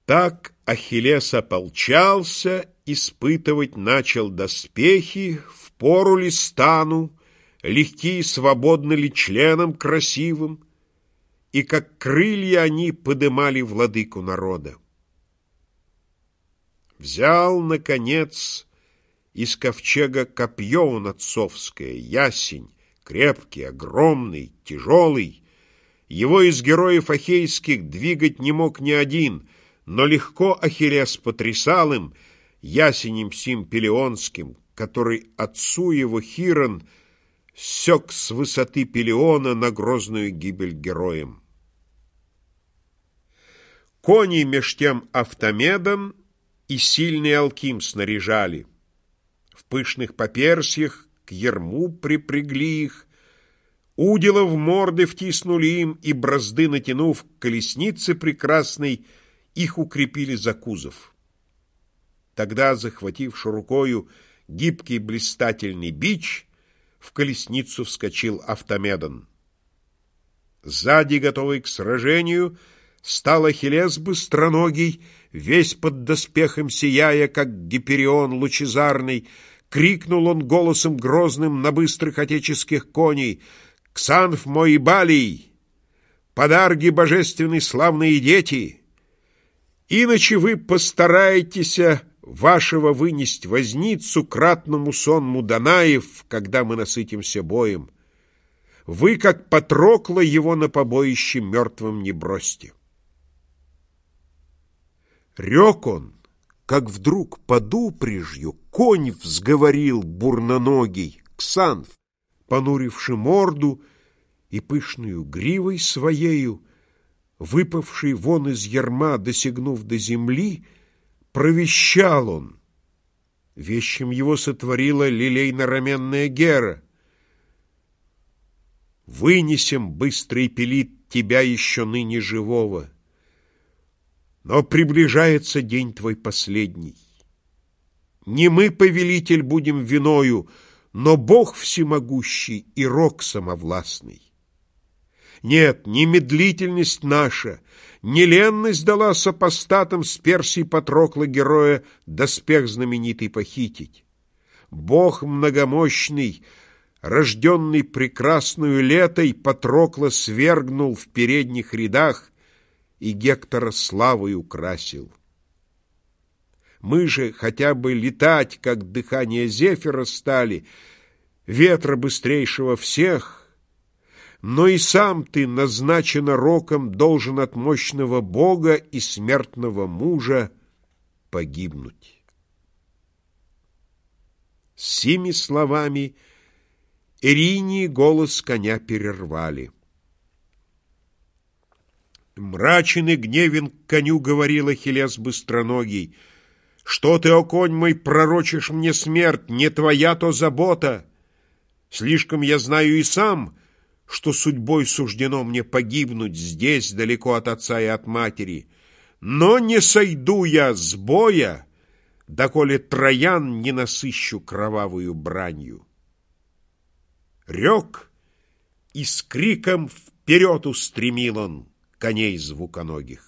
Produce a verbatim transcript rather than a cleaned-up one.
Так Ахиллес ополчался, испытывать начал доспехи, впору ли стану, легки и свободны ли членом красивым, и как крылья они подымали владыку народа. Взял, наконец, из ковчега копье он отцовское, ясень, крепкий, огромный, тяжелый. Его из героев ахейских двигать не мог ни один, но легко Ахиллес потрясал им, ясенем сим пелеонским, который отцу его Хирон сёк с высоты Пелеона на грозную гибель героям. Коней меж тем Автомедон и сильный Алким снаряжали. В пышных поперсьях к ярму припрягли их, удила в морды втиснули им, и, бразды натянув к колеснице прекрасной, их укрепили за кузов. Тогда, захвативши рукою гибкий блистательный бич, в колесницу вскочил Автомедон. Сзади, готовый к сражению, стал Ахиллес быстроногий, весь под доспехом сияя, как Гиперион лучезарный. Крикнул он голосом грозным на быстрых отеческих коней: «Ксанф мой и Балий, подарги божественной славные дети! Иначе вы постараетесь вашего вынесть возницу кратному сонму Данаев, когда мы насытимся боем. Вы, как Патрокла, его на побоище мертвым не бросьте». Рек он, как вдруг под упряжью конь взговорил бурноногий, Ксанф, понуривши морду и пышную гривой своею, выпавший вон из ярма, досягнув до земли, провещал он. Вещим его сотворила лилейно-раменная Гера: «Вынесем, быстрый пелит, тебя еще ныне живого. Но приближается день твой последний. Не мы, повелитель, будем виною, но Бог всемогущий и Рок самовластный. Нет, не медлительность наша, не ленность дала сопостатам с Персией Патрокла героя доспех знаменитый похитить. Бог многомощный, рожденный прекрасную летой, Патрокла свергнул в передних рядах и Гектора славой украсил. Мы же хотя бы летать, как дыхание Зефира, стали, ветра быстрейшего всех, но и сам ты, назначено Роком, должен от мощного Бога и смертного мужа погибнуть». С сими словами Эринии голос коня перервали. Мрачен и гневен к коню говорил Ахиллес быстроногий: «Что ты, о конь мой, пророчишь мне смерть? Не твоя то забота. Слишком я знаю и сам, что судьбой суждено мне погибнуть здесь, далеко от отца и от матери. Но не сойду я с боя, доколе Троян не насыщу кровавую бранью». Рек, и с криком вперед устремил он коней звуконогих.